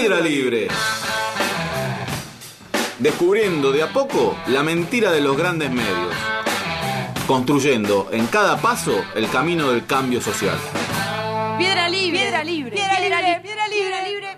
Piedra Libre. Descubriendo de a poco la mentira de los grandes medios. Construyendo en cada paso el camino del cambio social. Piedra Libre. Piedra Libre. Piedra Libre. Piedra Libre.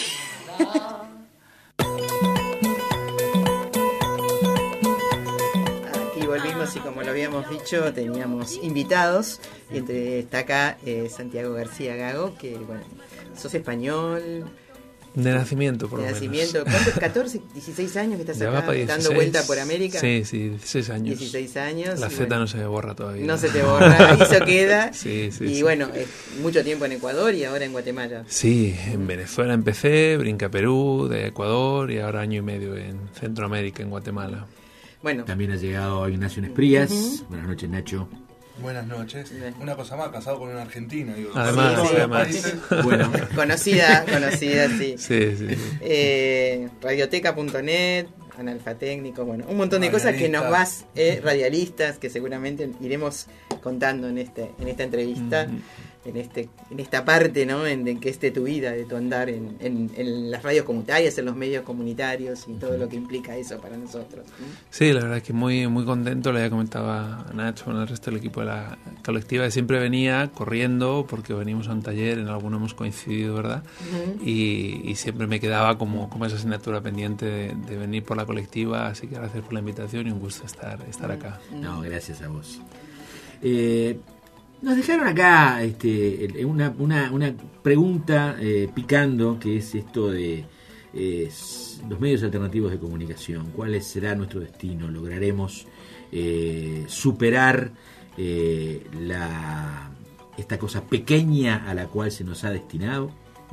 Aquí volvimos y como lo habíamos dicho, teníamos invitados. Y está acá Santiago García Gago, que bueno, sos español. De nacimiento, por lo menos. De nacimiento. ¿Cuántos? 14, 16 años que estás ya acá dando vuelta por América. Sí, 16 años. 16 años. La Z no se me borra todavía. No se te borra, eso queda. Sí. Y bueno, mucho tiempo en Ecuador y ahora en Guatemala. Sí, en Venezuela empecé, brinqué a Perú, de Ecuador y ahora año y medio en Centroamérica, en Guatemala. Bueno. También ha llegado Ignacio Nesprías. Buenas noches, Nacho. Buenas noches. Una cosa más, casado con un argentino. Digo, Además. Bueno, conocida, sí. Sí. Radioteca.net, analfatécnico, bueno, un montón de cosas que nos vas, radialistas, que seguramente iremos contando en esta entrevista, en esta parte, ¿no? En que esté tu vida, de tu andar en las radios comunitarias, en los medios comunitarios y todo lo que implica eso para nosotros. Sí, la verdad es que muy, muy contento. Le comentaba a Nacho, con el resto del equipo de la colectiva, que siempre venía corriendo porque venimos a un taller, en alguno hemos coincidido, ¿verdad? Y siempre me quedaba como esa asignatura pendiente de venir por la colectiva, así que gracias por la invitación y un gusto estar acá. No, gracias a vos. Nos dejaron acá una pregunta picando, que es esto de los medios alternativos de comunicación. ¿Cuál será nuestro destino? ¿Lograremos superar esta cosa pequeña a la cual se nos ha destinado?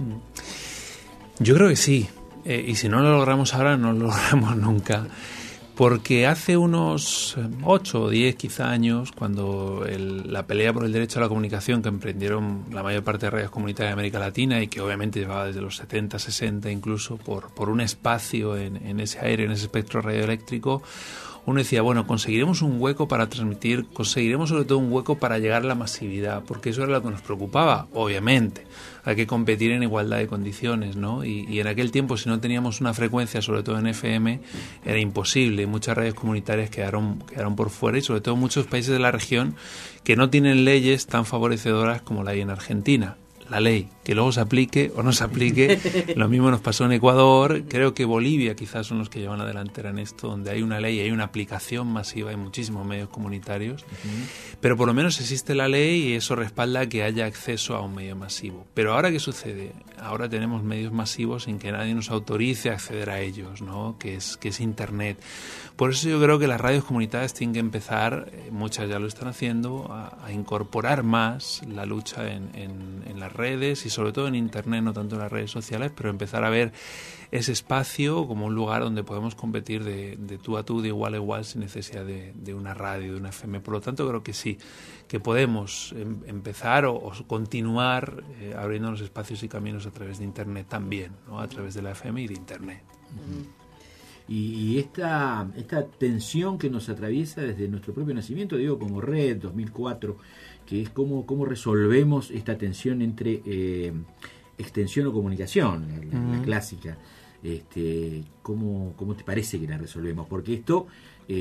Yo creo que sí. Y si no lo logramos ahora, no lo logramos nunca. Porque hace unos 8 o 10 quizá años, cuando la pelea por el derecho a la comunicación que emprendieron la mayor parte de radios comunitarias de América Latina y que obviamente llevaba desde los 70, 60 incluso por un espacio en ese aire, en ese espectro radioeléctrico, uno decía, bueno, conseguiremos un hueco para transmitir, conseguiremos sobre todo un hueco para llegar a la masividad, porque eso era lo que nos preocupaba, obviamente. Hay que competir en igualdad de condiciones, ¿no? Y en aquel tiempo, si no teníamos una frecuencia, sobre todo en FM, era imposible. Muchas radios comunitarias quedaron por fuera y sobre todo muchos países de la región que no tienen leyes tan favorecedoras como la hay en Argentina. La ley, que luego se aplique o no se aplique, lo mismo nos pasó en Ecuador. Creo que Bolivia quizás son los que llevan la delantera en esto, donde hay una ley, hay una aplicación masiva, hay muchísimos medios comunitarios, pero por lo menos existe la ley y eso respalda que haya acceso a un medio masivo. Pero ahora, ¿qué sucede? Ahora tenemos medios masivos sin que nadie nos autorice a acceder a ellos, ¿no? Que es Internet. Por eso yo creo que las radios comunitarias tienen que empezar, muchas ya lo están haciendo, a incorporar más la lucha en las redes y sobre todo en Internet, no tanto en las redes sociales, pero empezar a ver ese espacio como un lugar donde podemos competir de tú a tú, de igual a igual, sin necesidad de una radio, de una FM. Por lo tanto, creo que sí, que podemos empezar o continuar abriendo los espacios y caminos a través de Internet también, ¿no? A través de la FM y de Internet. Y esta tensión que nos atraviesa desde nuestro propio nacimiento, digo, como Red 2004, que es cómo resolvemos esta tensión entre extensión o comunicación, la clásica. ¿Cómo te parece que la resolvemos? Porque esto,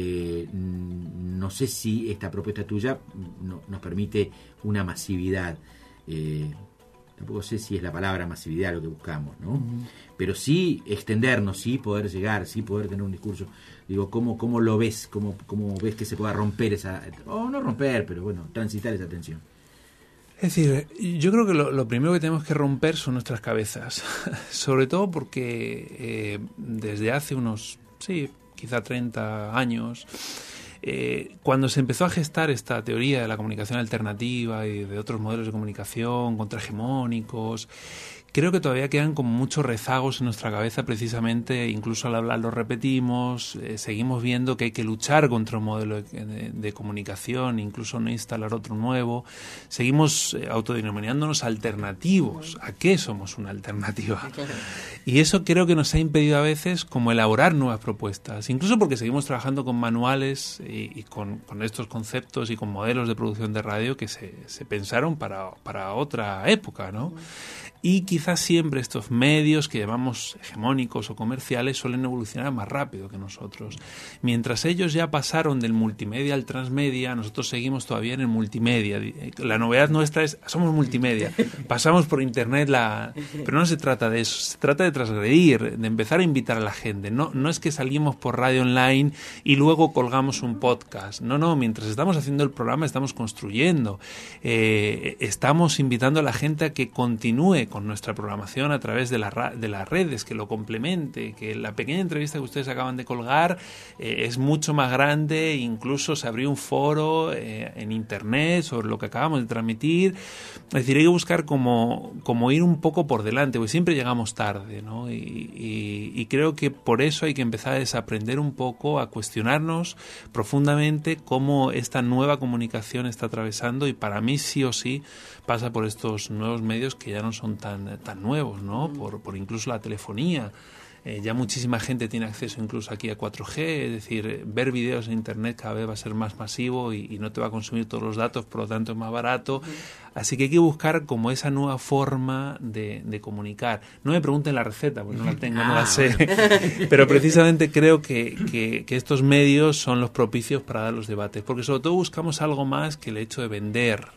no sé si esta propuesta tuya nos permite una masividad. Tampoco sé si es la palabra masividad lo que buscamos, ¿no? Pero sí extendernos, sí poder llegar, sí poder tener un discurso. Digo, ¿cómo lo ves? ¿Cómo ves que se pueda romper esa... o no romper, pero bueno, transitar esa tensión? Es decir, yo creo que lo primero que tenemos que romper son nuestras cabezas. Sobre todo porque desde hace unos, quizá 30 años... cuando se empezó a gestar esta teoría de la comunicación alternativa y de otros modelos de comunicación contrahegemónicos, creo que todavía quedan como muchos rezagos en nuestra cabeza, precisamente, incluso al hablar lo repetimos, seguimos viendo que hay que luchar contra un modelo de comunicación, incluso no instalar otro nuevo, seguimos autodenominándonos alternativos. ¿A qué somos una alternativa? Y eso creo que nos ha impedido a veces como elaborar nuevas propuestas, incluso porque seguimos trabajando con manuales y con estos conceptos y con modelos de producción de radio que se pensaron para otra época, ¿no? Y quizás siempre estos medios que llamamos hegemónicos o comerciales suelen evolucionar más rápido que nosotros. Mientras ellos ya pasaron del multimedia al transmedia, nosotros seguimos todavía en el multimedia. La novedad nuestra es, somos multimedia, pasamos por internet, pero no se trata de eso, se trata de transgredir, de empezar a invitar a la gente. No es que salimos por radio online y luego colgamos un podcast. No, mientras estamos haciendo el programa estamos construyendo. Estamos invitando a la gente a que continúe con nuestra programación a través de las redes, que lo complemente, que la pequeña entrevista que ustedes acaban de colgar es mucho más grande, incluso se abrió un foro en internet sobre lo que acabamos de transmitir. Es decir, hay que buscar como ir un poco por delante, porque siempre llegamos tarde, ¿no? Y creo que por eso hay que empezar a desaprender un poco, a cuestionarnos profundamente cómo esta nueva comunicación está atravesando, y para mí sí o sí pasa por estos nuevos medios que ya no son tan nuevos, ¿no? Por incluso la telefonía. Ya muchísima gente tiene acceso incluso aquí a 4G, es decir, ver vídeos en internet cada vez va a ser más masivo y no te va a consumir todos los datos, por lo tanto es más barato. Así que hay que buscar como esa nueva forma de comunicar. No me pregunten la receta, porque no la tengo, no la sé. Pero precisamente creo que estos medios son los propicios para dar los debates, porque sobre todo buscamos algo más que el hecho de vender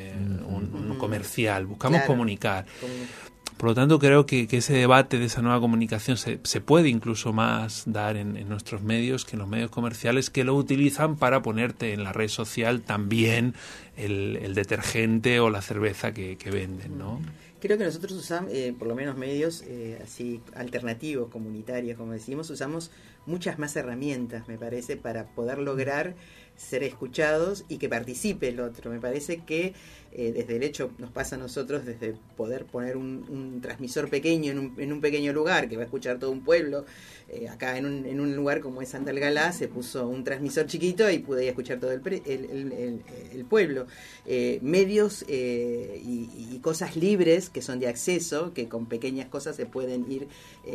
un comercial, buscamos comunicar. Por lo tanto, creo que ese debate de esa nueva comunicación se puede incluso más dar en nuestros medios que en los medios comerciales, que lo utilizan para ponerte en la red social también el detergente o la cerveza que venden, ¿no? Creo que nosotros usamos, por lo menos medios así alternativos, comunitarios, como decimos, usamos muchas más herramientas, me parece, para poder lograr ser escuchados y que participe el otro. Me parece que desde el hecho, nos pasa a nosotros, desde poder poner un transmisor pequeño en un pequeño lugar que va a escuchar todo un pueblo. Acá en un lugar como es Santa Algalá se puso un transmisor chiquito y pude escuchar todo el pueblo. Medios y cosas libres que son de acceso, que con pequeñas cosas se pueden ir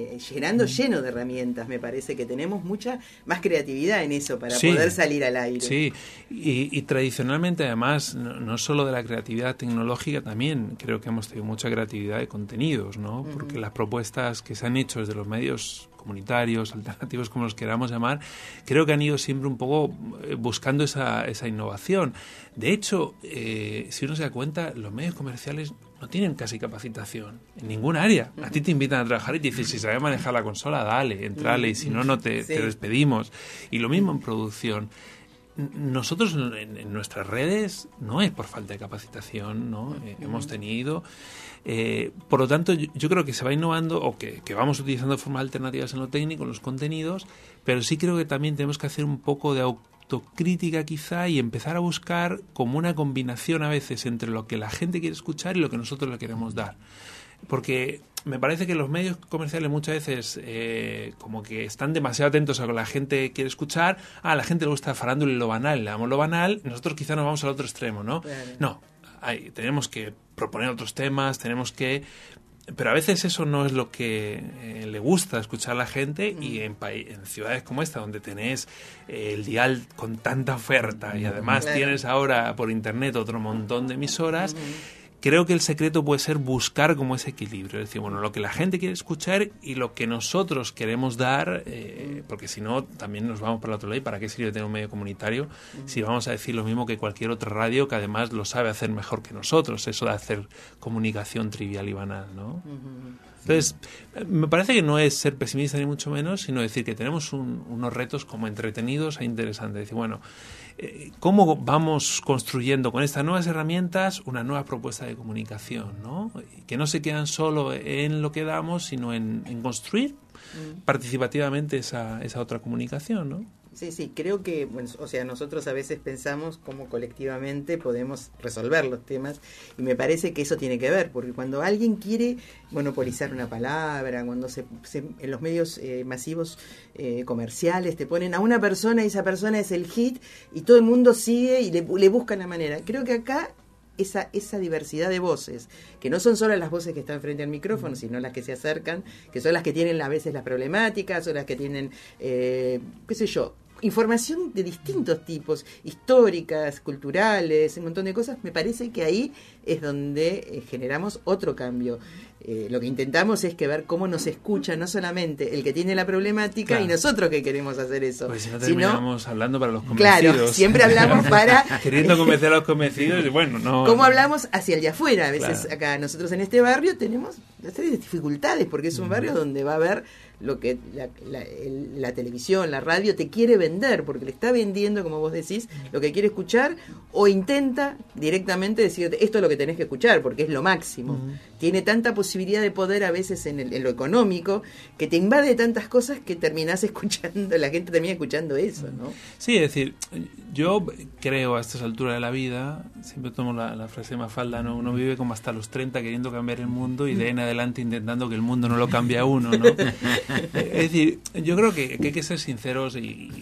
lleno de herramientas. Me parece que tenemos mucha más creatividad en eso para poder salir al aire. Sí, y tradicionalmente además, no solo de la creatividad tecnológica, también creo que hemos tenido mucha creatividad de contenidos, ¿no? Porque las propuestas que se han hecho desde los medios comunitarios, alternativos, como los queramos llamar, creo que han ido siempre un poco buscando esa innovación. De hecho, si uno se da cuenta, los medios comerciales no tienen casi capacitación en ningún área. A ti te invitan a trabajar y te dicen, si sabes manejar la consola, dale, entrale, y si no te despedimos. Y lo mismo en producción. Nosotros en nuestras redes no es por falta de capacitación, ¿no? Hemos tenido. Por lo tanto, yo creo que se va innovando, o que vamos utilizando formas alternativas en lo técnico, en los contenidos, pero sí creo que también tenemos que hacer un poco de autocrítica quizá y empezar a buscar como una combinación a veces entre lo que la gente quiere escuchar y lo que nosotros le queremos dar. Porque me parece que los medios comerciales muchas veces como que están demasiado atentos a lo que la gente quiere escuchar. A la gente le gusta farándula y lo banal, le damos lo banal, nosotros quizá nos vamos al otro extremo, ¿no? Claro. No, tenemos que proponer otros temas, pero a veces eso no es lo que le gusta escuchar a la gente, y en ciudades como esta, donde tenés el dial con tanta oferta y además tienes ahora por internet otro montón de emisoras, creo que el secreto puede ser buscar como ese equilibrio, es decir, bueno, lo que la gente quiere escuchar y lo que nosotros queremos dar, porque si no también nos vamos por la otra ley. ¿Para qué sirve tener un medio comunitario si vamos a decir lo mismo que cualquier otra radio, que además lo sabe hacer mejor que nosotros, eso de hacer comunicación trivial y banal, ¿no? Entonces, me parece que no es ser pesimista ni mucho menos, sino decir que tenemos unos retos como entretenidos e interesantes. Decir, bueno, ¿cómo vamos construyendo con estas nuevas herramientas una nueva propuesta de comunicación, ¿no? Que no se quedan solo en lo que damos, sino en construir participativamente esa otra comunicación, ¿no? Sí, creo que, bueno, o sea, nosotros a veces pensamos cómo colectivamente podemos resolver los temas, y me parece que eso tiene que ver, porque cuando alguien quiere monopolizar una palabra, cuando en los medios masivos comerciales te ponen a una persona y esa persona es el hit y todo el mundo sigue y le buscan la manera. Creo que acá esa diversidad de voces, que no son solo las voces que están frente al micrófono, sino las que se acercan, que son las que tienen a veces las problemáticas, o las que tienen, qué sé yo, información de distintos tipos, históricas, culturales, un montón de cosas. Me parece que ahí es donde generamos otro cambio. lo que intentamos es que ver cómo nos escucha no solamente el que tiene la problemática y nosotros que queremos hacer eso. Pues si no terminamos hablando para los convencidos. Claro, siempre hablamos para... queriendo convencer a los convencidos y bueno, no... ¿Cómo hablamos hacia el de afuera? A veces acá nosotros en este barrio tenemos una serie de dificultades porque es un barrio donde va a haber lo que la televisión, la radio te quiere vender, porque le está vendiendo, como vos decís, lo que quiere escuchar, o intenta directamente decirte, esto es lo que tenés que escuchar, porque es lo máximo. Tiene tanta posibilidad de poder a veces en lo económico, que te invade tantas cosas que terminás escuchando, la gente termina escuchando eso, ¿no? Sí, es decir, yo creo a estas alturas de la vida, siempre tomo la frase de Mafalda, ¿no? Uno vive como hasta los 30 queriendo cambiar el mundo y de ahí en adelante intentando que el mundo no lo cambie a uno, ¿no? Es decir, yo creo que hay que ser sinceros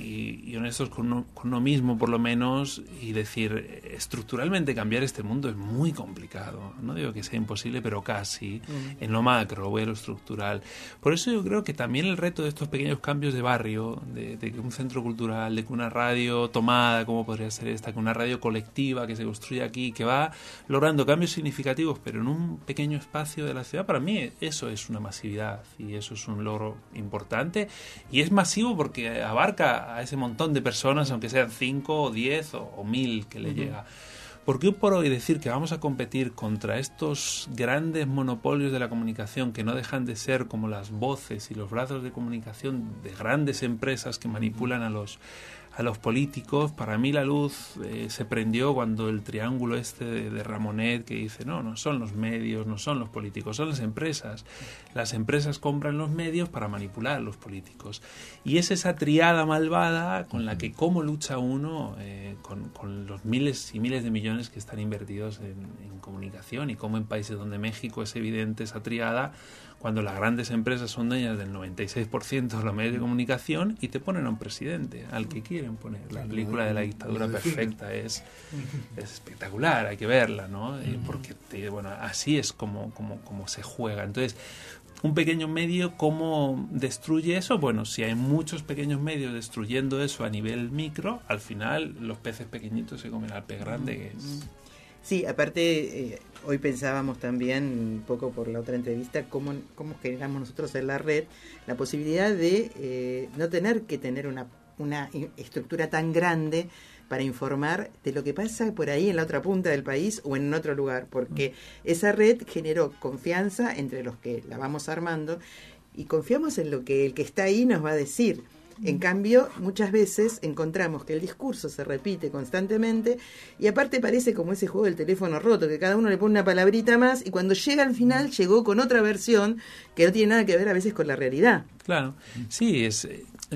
y honestos con uno mismo, por lo menos, y decir, estructuralmente cambiar este mundo es muy complicado. No digo que sea imposible, pero casi, en lo macro o en lo estructural. Por eso yo creo que también el reto de estos pequeños cambios de barrio, de que un centro cultural, de que una radio tomada, como podría ser esta, que una radio colectiva que se construye aquí, que va logrando cambios significativos, pero en un pequeño espacio de la ciudad, para mí eso es una masividad y eso es un logro importante, y es masivo porque abarca a ese montón de personas, aunque sean 5 o 10 o 1000 que le llega. Porque hoy por hoy decir que vamos a competir contra estos grandes monopolios de la comunicación que no dejan de ser como las voces y los brazos de comunicación de grandes empresas que manipulan a los políticos, para mí la luz se prendió cuando el triángulo este de Ramonet que dice, no son los medios, no son los políticos, son las empresas. Las empresas compran los medios para manipular a los políticos. Y es esa triada malvada con la que cómo lucha uno con los miles y miles de millones que están invertidos en comunicación, y cómo en países donde México es evidente esa triada, cuando las grandes empresas son dueñas del 96% de los medios de comunicación y te ponen a un presidente, al que quieren poner. La película de la dictadura perfecta es espectacular, hay que verla, ¿no? Porque así es como se juega. Entonces, un pequeño medio, ¿cómo destruye eso? Bueno, si hay muchos pequeños medios destruyendo eso a nivel micro, al final los peces pequeñitos se comen al pez grande, que es... Sí, aparte, hoy pensábamos también, un poco por la otra entrevista, cómo generamos nosotros en la red la posibilidad de no tener que tener una estructura tan grande para informar de lo que pasa por ahí en la otra punta del país o en otro lugar, porque esa red generó confianza entre los que la vamos armando y confiamos en lo que el que está ahí nos va a decir. En cambio, muchas veces encontramos que el discurso se repite constantemente y aparte parece como ese juego del teléfono roto, que cada uno le pone una palabrita más y cuando llega al final llegó con otra versión que no tiene nada que ver a veces con la realidad. Claro, sí, es...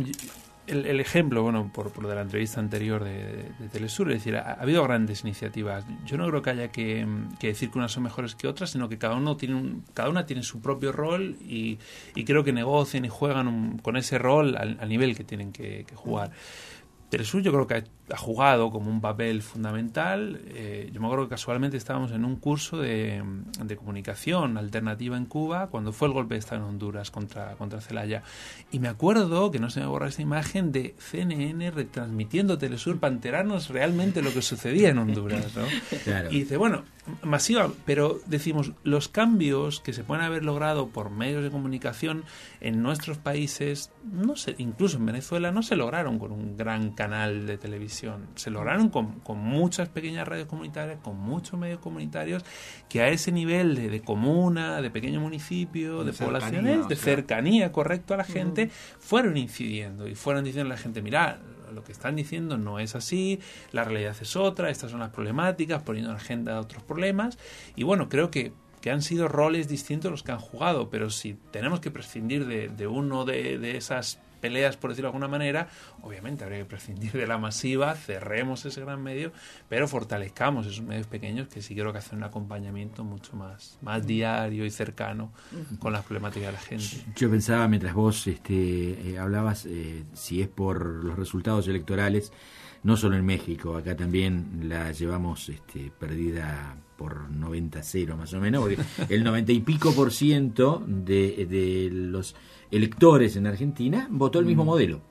El ejemplo, por lo de la entrevista anterior de Telesur, es decir, ha habido grandes iniciativas. Yo no creo que haya que decir que unas son mejores que otras, sino que cada una tiene su propio rol y creo que negocian y juegan con ese rol al nivel que tienen que jugar. Telesur yo creo que ha jugado como un papel fundamental. Yo me acuerdo que casualmente estábamos en un curso de comunicación alternativa en Cuba cuando fue el golpe de Estado en Honduras contra Zelaya. Y me acuerdo, que no se me borra esa imagen, de CNN retransmitiendo Telesur para enterarnos realmente lo que sucedía en Honduras, ¿no? Claro. Y dice, bueno, masiva, pero decimos, los cambios que se pueden haber logrado por medios de comunicación en nuestros países, no sé, incluso en Venezuela, no se lograron con un gran canal de televisión. Se lograron con muchas pequeñas radios comunitarias, con muchos medios comunitarios que a ese nivel de comuna, de pequeño municipio, de poblaciones, de cercanía, correcto, a la gente, fueron incidiendo y fueron diciendo a la gente, mirá, lo que están diciendo no es así, la realidad es otra, estas son las problemáticas, poniendo en agenda otros problemas. Y bueno, creo que han sido roles distintos los que han jugado, pero si tenemos que prescindir de uno de esas peleas, por decirlo de alguna manera, obviamente habría que prescindir de la masiva, cerremos ese gran medio, pero fortalezcamos esos medios pequeños que sí creo que hacen un acompañamiento mucho más diario y cercano con las problemáticas de la gente. Yo pensaba, mientras vos hablabas, si es por los resultados electorales, no solo en México, acá también la llevamos perdida por 90-0 más o menos, porque el 90 y pico % de los electores en Argentina votó el mismo modelo.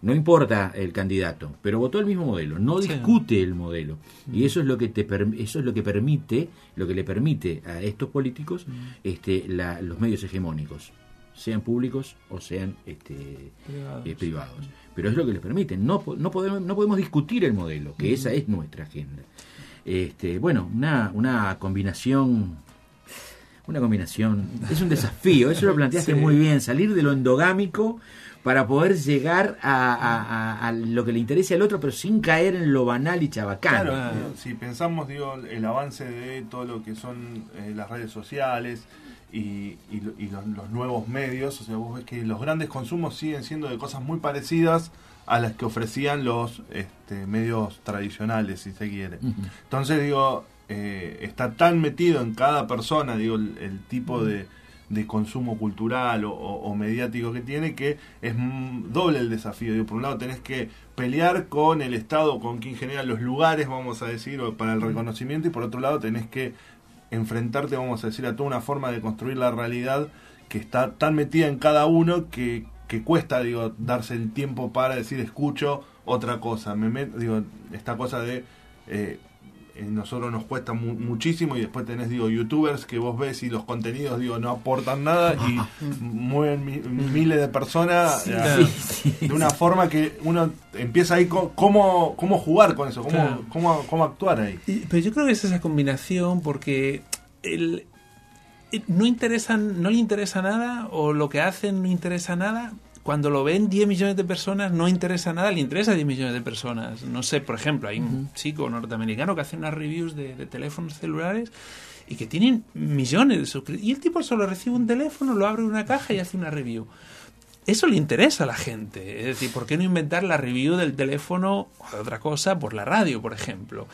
no importa el candidato, pero votó el mismo modelo, no discute el modelo. Y eso es lo que eso es lo que le permite a estos políticos los medios hegemónicos, sean públicos o sean privados. Pero es lo que les permite. No podemos discutir el modelo, que esa es nuestra agenda. Bueno, una combinación. Una combinación, es un desafío, eso lo planteaste muy bien, salir de lo endogámico para poder llegar a lo que le interese al otro, pero sin caer en lo banal y chabacano. Claro, si pensamos, el avance de todo lo que son las redes sociales y los nuevos medios, o sea, vos ves que los grandes consumos siguen siendo de cosas muy parecidas a las que ofrecían los medios tradicionales, si se quiere. Entonces, está tan metido en cada persona, el tipo de consumo cultural o mediático que tiene, que es doble el desafío. Por un lado tenés que pelear con el Estado, con quien genera los lugares, vamos a decir, para el reconocimiento, y por otro lado tenés que enfrentarte, vamos a decir, a toda una forma de construir la realidad que está tan metida en cada uno que cuesta, darse el tiempo para decir, escucho otra cosa. Esta cosa de nosotros nos cuesta muchísimo, y después tenés, youtubers que vos ves y los contenidos, no aportan nada y mueven miles de personas de una forma que uno empieza ahí cómo jugar con eso, cómo actuar ahí. Pero yo creo que es esa combinación, porque no le interesa nada, o lo que hacen no interesa nada. Cuando lo ven 10 millones de personas, no interesa nada, le interesa a 10 millones de personas. No sé, por ejemplo, hay un chico norteamericano que hace unas reviews de teléfonos celulares y que tienen millones de suscriptores. Y el tipo solo recibe un teléfono, lo abre en una caja y hace una review. Eso le interesa a la gente. Es decir, ¿por qué no inventar la review del teléfono o de otra cosa por la radio, por ejemplo?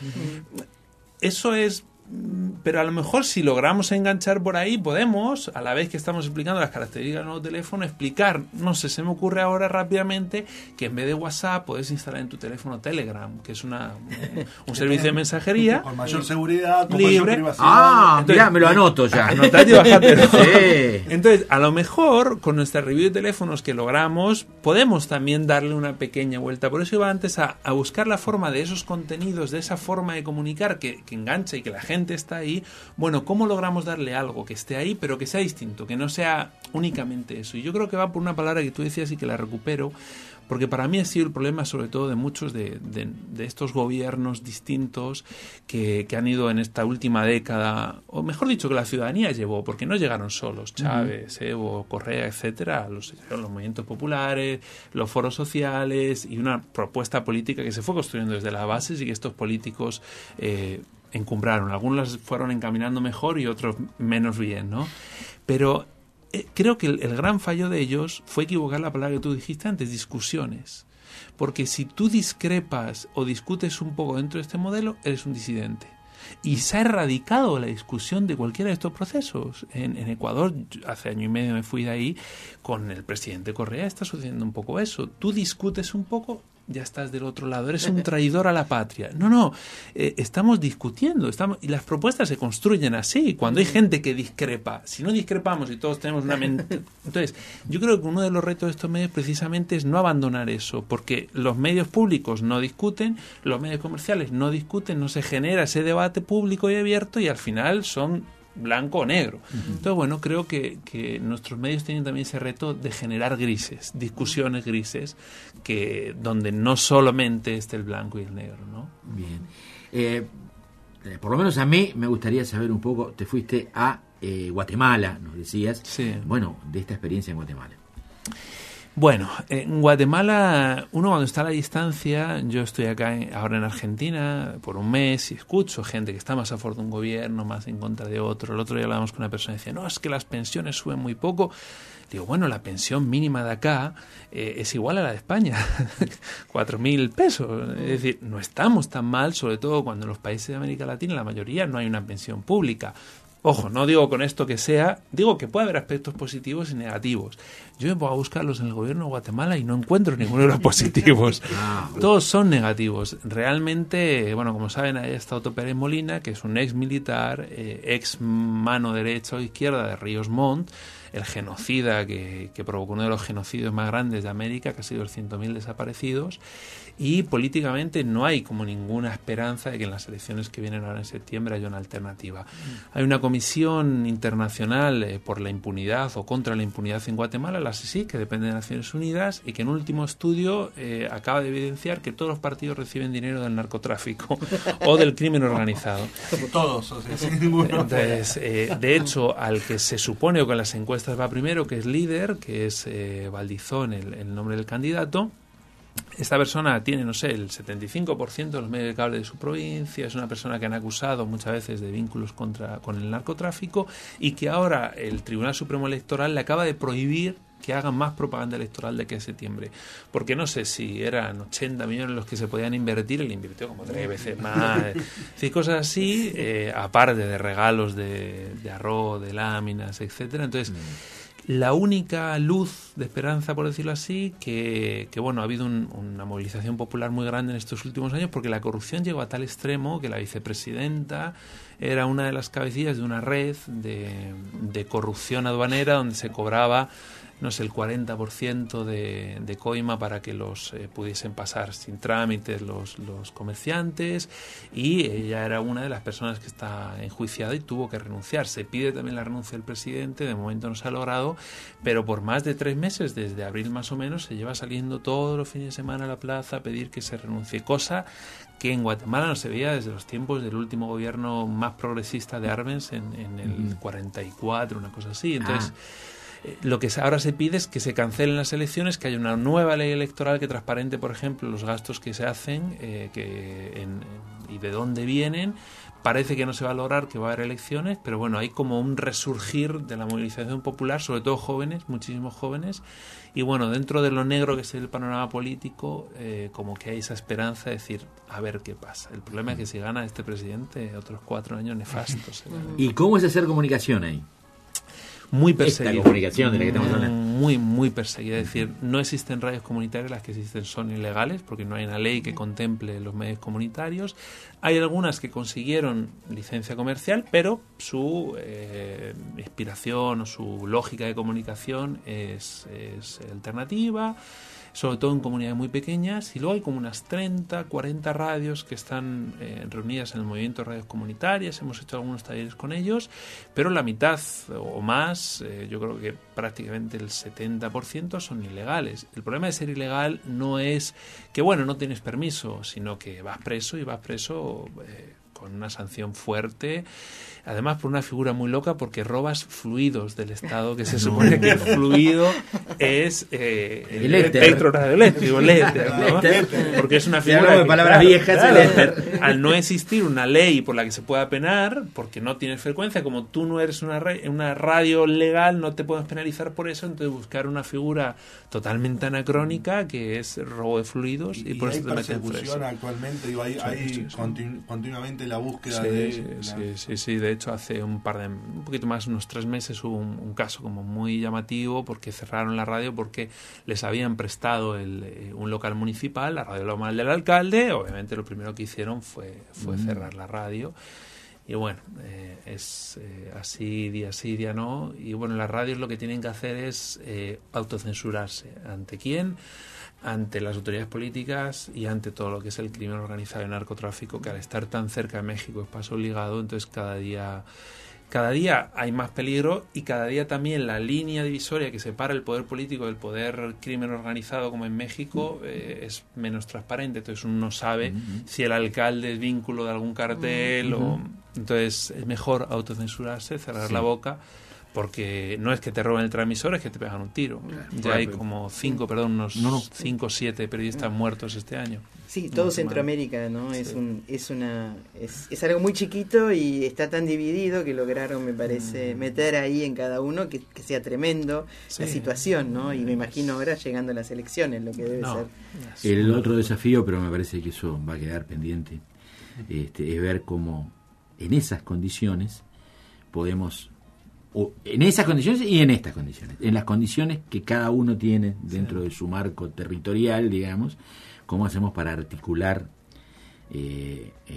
Eso es... Pero a lo mejor si logramos enganchar por ahí, podemos, a la vez que estamos explicando las características del nuevo teléfono, explicar, no sé, se me ocurre ahora rápidamente que en vez de WhatsApp puedes instalar en tu teléfono Telegram, que es un servicio de mensajería con mayor seguridad, con libre, mayor privacidad. Entonces, mirá, me lo anoto ya. Anotate y bájatelo. Sí. Entonces, a lo mejor con nuestra review de teléfonos que logramos, podemos también darle una pequeña vuelta. Por eso iba antes a buscar la forma de esos contenidos, de esa forma de comunicar que engancha y que la gente está ahí. Bueno, ¿cómo logramos darle algo que esté ahí, pero que sea distinto, que no sea únicamente eso? Y yo creo que va por una palabra que tú decías y que la recupero, porque para mí ha sido el problema sobre todo de muchos de estos gobiernos distintos que han ido en esta última década, o mejor dicho, que la ciudadanía llevó, porque no llegaron solos, Chávez, Evo, Correa, etcétera, los movimientos populares, los foros sociales y una propuesta política que se fue construyendo desde las bases y que estos políticos encumbraron. Algunos fueron encaminando mejor y otros menos bien, ¿no? Pero creo que el gran fallo de ellos fue equivocar la palabra que tú dijiste antes, discusiones. Porque si tú discrepas o discutes un poco dentro de este modelo, eres un disidente. Y se ha erradicado la discusión de cualquiera de estos procesos. En Ecuador, hace año y medio me fui de ahí, con el presidente Correa está sucediendo un poco eso. Tú discutes un poco, ya estás del otro lado, eres un traidor a la patria. No, estamos discutiendo, y las propuestas se construyen así, cuando hay gente que discrepa. Si no discrepamos y todos tenemos una mente... Entonces, yo creo que uno de los retos de estos medios precisamente es no abandonar eso, porque los medios públicos no discuten, los medios comerciales no discuten, no se genera ese debate público y abierto, y al final son blanco o negro. Entonces, bueno, creo que nuestros medios tienen también ese reto de generar grises, discusiones grises, donde no solamente esté el blanco y el negro, ¿no? Bien. Por lo menos a mí me gustaría saber un poco, te fuiste a Guatemala, nos decías. Sí. Bueno, de esta experiencia en Guatemala. Bueno, en Guatemala, uno cuando está a la distancia, yo estoy acá ahora en Argentina por un mes y escucho gente que está más a favor de un gobierno, más en contra de otro. El otro día hablábamos con una persona y decía, no, es que las pensiones suben muy poco. Digo, bueno, la pensión mínima de acá es igual a la de España, 4.000 pesos. Es decir, no estamos tan mal, sobre todo cuando en los países de América Latina la mayoría no hay una pensión pública. Ojo, no digo con esto que sea, digo que puede haber aspectos positivos y negativos. Yo me pongo a buscarlos en el gobierno de Guatemala y no encuentro ninguno de los positivos. Todos son negativos. Realmente, bueno, como saben, ahí está Otto Pérez Molina, que es un ex militar, ex mano derecha o izquierda de Ríos Montt, el genocida que provocó uno de los genocidios más grandes de América, casi 200.000 desaparecidos, y políticamente no hay como ninguna esperanza de que en las elecciones que vienen ahora en septiembre haya una alternativa. Hay una comisión internacional por la impunidad o contra la impunidad en Guatemala, la CICIG, que depende de Naciones Unidas, y que en un último estudio acaba de evidenciar que todos los partidos reciben dinero del narcotráfico o del crimen organizado. Todos, o sea, sin ninguno. Entonces, de hecho, al que se supone o que en las encuestas va primero, que es líder, que es Valdizón, el nombre del candidato, esta persona tiene, no sé, el 75% de los medios de cable de su provincia, es una persona que han acusado muchas veces de vínculos con el narcotráfico y que ahora el Tribunal Supremo Electoral le acaba de prohibir que hagan más propaganda electoral de que en septiembre. Porque no sé si eran 80 millones los que se podían invertir, él invirtió como 3 veces más. Sí, cosas así, aparte de regalos de arroz, de láminas, etcétera. Entonces, la única luz de esperanza, por decirlo así, que bueno, ha habido una movilización popular muy grande en estos últimos años, porque la corrupción llegó a tal extremo que la vicepresidenta era una de las cabecillas de una red de corrupción aduanera donde se cobraba, no sé, el 40% de coima para que los pudiesen pasar sin trámites los comerciantes, y ella era una de las personas que está enjuiciada y tuvo que renunciar. Se pide también la renuncia del presidente, de momento no se ha logrado, pero por más de 3 meses, desde abril más o menos, se lleva saliendo todos los fines de semana a la plaza a pedir que se renuncie, cosa que en Guatemala no se veía desde los tiempos del último gobierno más progresista de Arbenz en el 44, una cosa así. Entonces, lo que ahora se pide es que se cancelen las elecciones, que haya una nueva ley electoral que transparente, por ejemplo, los gastos que se hacen y de dónde vienen. Parece que no se va a lograr que va a haber elecciones, pero bueno, hay como un resurgir de la movilización popular, sobre todo jóvenes, muchísimos jóvenes, y bueno, dentro de lo negro que es el panorama político, como que hay esa esperanza de decir, a ver qué pasa. El problema es que si gana este presidente, otros 4 años nefastos. ¿Y cómo es hacer comunicación ahí? Muy perseguida. Esta comunicación de la que estamos hablando. Muy perseguida. Es decir, no existen radios comunitarias, las que existen son ilegales, porque no hay una ley que contemple los medios comunitarios. Hay algunas que consiguieron licencia comercial, pero su inspiración o su lógica de comunicación es alternativa, sobre todo en comunidades muy pequeñas, y luego hay como unas 30, 40 radios que están reunidas en el movimiento de radios comunitarias. Hemos hecho algunos talleres con ellos, pero la mitad o más, yo creo que prácticamente el 70% son ilegales. El problema de ser ilegal no es que, bueno, no tienes permiso, sino que vas preso con una sanción fuerte, además por una figura muy loca, porque robas fluidos del Estado, que se supone que el fluido es el espectro radioeléctrico, el éter, ¿no? Porque es una figura de palabras viejas, claro, el éter. Al no existir una ley por la que se pueda penar, porque no tienes frecuencia, como tú no eres una radio legal, no te puedes penalizar por eso, entonces buscar una figura totalmente anacrónica que es robo de fluidos, y por eso te meten preso. Actualmente, digo, hay continuamente la búsqueda Sí, de hecho hace un poquito más, unos 3 meses hubo un caso como muy llamativo, porque cerraron la radio porque les habían prestado un local municipal, la radio local del alcalde. Obviamente lo primero que hicieron fue cerrar la radio. Y bueno, es así, día no. Y bueno, las radios lo que tienen que hacer es autocensurarse. ¿Ante quién? Ante las autoridades políticas y ante todo lo que es el crimen organizado y narcotráfico, que al estar tan cerca de México es paso obligado. Entonces cada día hay más peligro, y cada día también la línea divisoria que separa el poder político del poder crimen organizado, como en México, es menos transparente. Entonces uno no sabe si el alcalde es vínculo de algún cartel o... Entonces es mejor autocensurarse, cerrar la boca, porque no es que te roben el transmisor, es que te pegan un tiro. Ya hay como 5 o 7 periodistas muertos este año. Sí, todo Centroamérica, ¿no? Sí. Es algo muy chiquito y está tan dividido que lograron, me parece, meter ahí en cada uno que sea tremendo la situación, ¿no? Y me imagino ahora llegando a las elecciones, lo que debe ser. El otro desafío, pero me parece que eso va a quedar pendiente, es ver cómo en esas condiciones podemos... en esas condiciones y en estas condiciones, en las condiciones que cada uno tiene dentro de su marco territorial, digamos, cómo hacemos para articular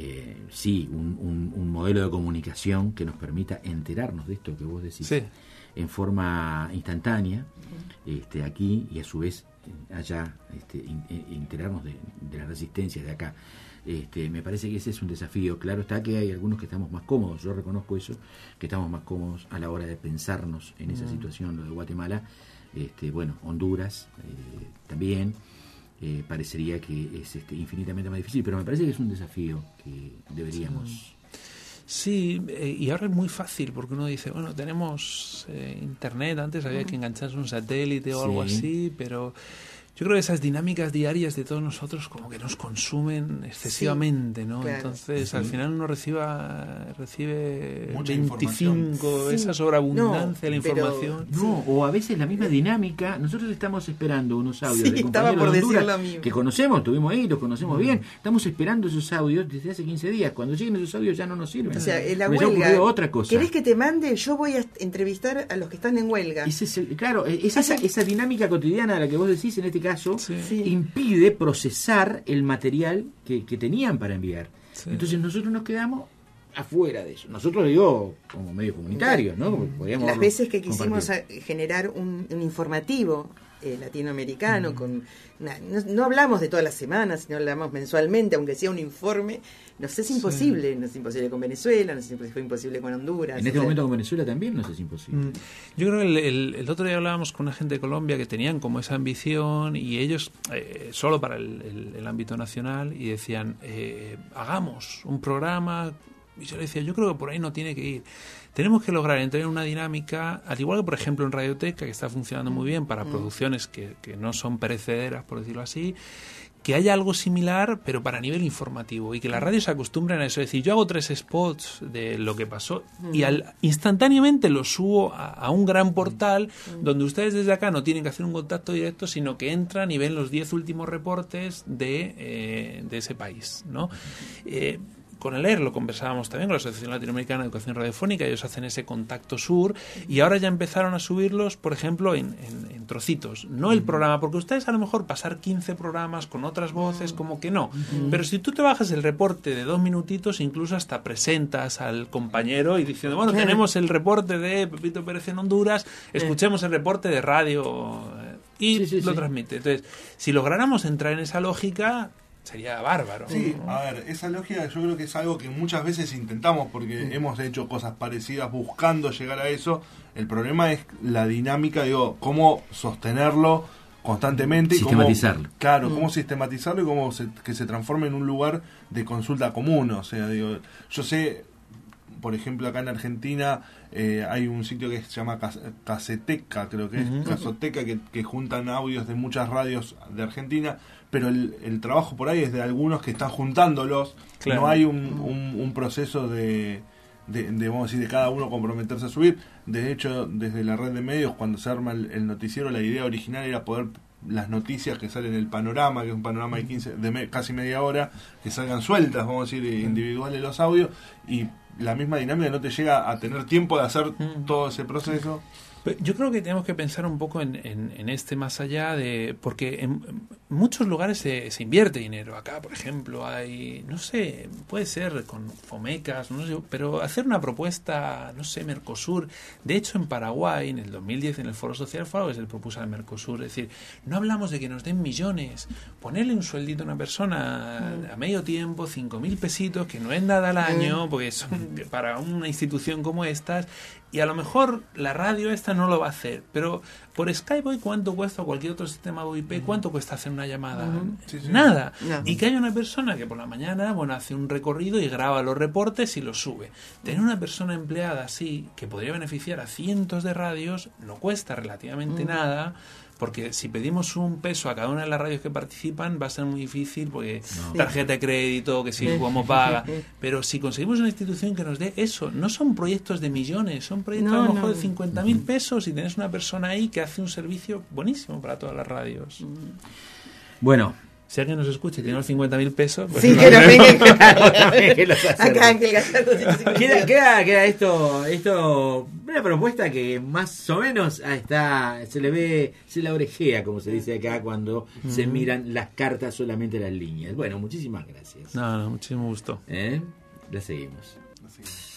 un modelo de comunicación que nos permita enterarnos de esto que vos decís. en forma instantánea aquí, y a su vez allá enterarnos de las resistencias de acá. Me parece que ese es un desafío. Claro está que hay algunos que estamos más cómodos, yo reconozco eso, que estamos más cómodos a la hora de pensarnos en esa situación. Lo de Guatemala, Honduras también, parecería que es infinitamente más difícil, pero me parece que es un desafío que deberíamos... Sí, y ahora es muy fácil, porque uno dice, bueno, tenemos internet, antes había que engancharse un satélite o algo así, pero yo creo que esas dinámicas diarias de todos nosotros como que nos consumen excesivamente, ¿no? Claro. Entonces, al final uno recibe mucha 25, esa sobreabundancia de la información. No, o a veces la misma dinámica. Nosotros estamos esperando unos audios de compañeros de Honduras que conocemos, estuvimos ahí, los conocemos bien. Estamos esperando esos audios desde hace 15 días. Cuando lleguen esos audios ya no nos sirven. O sea, en la huelga, otra cosa. ¿Querés que te mande? Yo voy a entrevistar a los que están en huelga. Esa dinámica cotidiana de la que vos decís en este caso impide procesar el material que tenían para enviar. Entonces nosotros nos quedamos afuera de eso. Nosotros, digo, como medios comunitarios, ¿no? Las veces que quisimos generar un informativo latinoamericano, no hablamos de todas las semanas, sino hablamos mensualmente, aunque sea un informe. Nos es imposible, nos es imposible con Venezuela, nos es imposible con Honduras. En este momento con Venezuela también nos es imposible. Yo creo que el otro día hablábamos con una gente de Colombia que tenían como esa ambición, y ellos solo para el ámbito nacional, y decían, hagamos un programa. Y yo le decía, yo creo que por ahí no tiene que ir. Tenemos que lograr entrar en una dinámica, al igual que por ejemplo en Radioteca, que está funcionando muy bien para producciones que no son perecederas, por decirlo así, que haya algo similar, pero para nivel informativo, y que las radios se acostumbren a eso. Es decir, yo hago 3 spots de lo que pasó y instantáneamente los subo a un gran portal donde ustedes desde acá no tienen que hacer un contacto directo, sino que entran y ven los 10 últimos reportes de ese país, ¿no? Con el ER lo conversábamos también con la Asociación Latinoamericana de Educación Radiofónica. Ellos hacen ese contacto sur, y ahora ya empezaron a subirlos, por ejemplo, en trocitos, no el programa, porque ustedes a lo mejor pasar 15 programas con otras voces, como que no, pero si tú te bajas el reporte de 2 minutitos, incluso hasta presentas al compañero y diciendo, bueno, tenemos el reporte de Pepito Pérez en Honduras, escuchemos el reporte de radio, y lo transmite. Entonces, si lográramos entrar en esa lógica, sería bárbaro. Sí, a ver, esa lógica yo creo que es algo que muchas veces intentamos, porque hemos hecho cosas parecidas buscando llegar a eso. El problema es la dinámica, cómo sostenerlo constantemente. Sistematizarlo. Cómo sistematizarlo y cómo que se transforme en un lugar de consulta común. O sea, yo sé, por ejemplo, acá en Argentina hay un sitio que se llama Caseteca, creo que es Casoteca, que juntan audios de muchas radios de Argentina, pero el trabajo por ahí es de algunos que están juntándolos. Claro. No hay un proceso de vamos a decir, de cada uno comprometerse a subir. De hecho, desde la red de medios, cuando se arma el noticiero, la idea original era poder las noticias que salen en el panorama, que es un panorama de casi media hora, que salgan sueltas, vamos a decir, individuales los audios, y la misma dinámica no te llega a tener tiempo de hacer todo ese proceso. Yo creo que tenemos que pensar un poco en más allá de... Porque en muchos lugares se invierte dinero. Acá, por ejemplo, hay... No sé, puede ser con Fomecas, no sé, pero hacer una propuesta, no sé, Mercosur. De hecho, en Paraguay, en el 2010, en el Foro Social, fue algo que se le propuso al Mercosur. Es decir, no hablamos de que nos den millones. Ponerle un sueldito a una persona a medio tiempo, 5.000 pesitos, que no es nada al año, porque son para una institución como estas... Y a lo mejor la radio esta no lo va a hacer, pero por Skype hoy, ¿cuánto cuesta? O cualquier otro sistema VoIP, ¿cuánto cuesta hacer una llamada? Nada. No. Y que haya una persona que por la mañana, hace un recorrido y graba los reportes y los sube. Tener una persona empleada así, que podría beneficiar a cientos de radios, no cuesta relativamente nada. Porque si pedimos un peso a cada una de las radios que participan, va a ser muy difícil, porque tarjeta de crédito, que si cómo paga. Pero si conseguimos una institución que nos dé eso, no son proyectos de millones, son proyectos a lo mejor de 50.000 pesos, y tenés una persona ahí que hace un servicio buenísimo para todas las radios. Bueno. Si alguien nos escucha y tiene los 50.000 pesos, pues sí, que nos vengan. Queda esto una propuesta que más o menos se le ve, se la orejea, como se dice acá, cuando se miran las cartas, solamente las líneas. Bueno, muchísimas gracias. No, muchísimo gusto. La seguimos.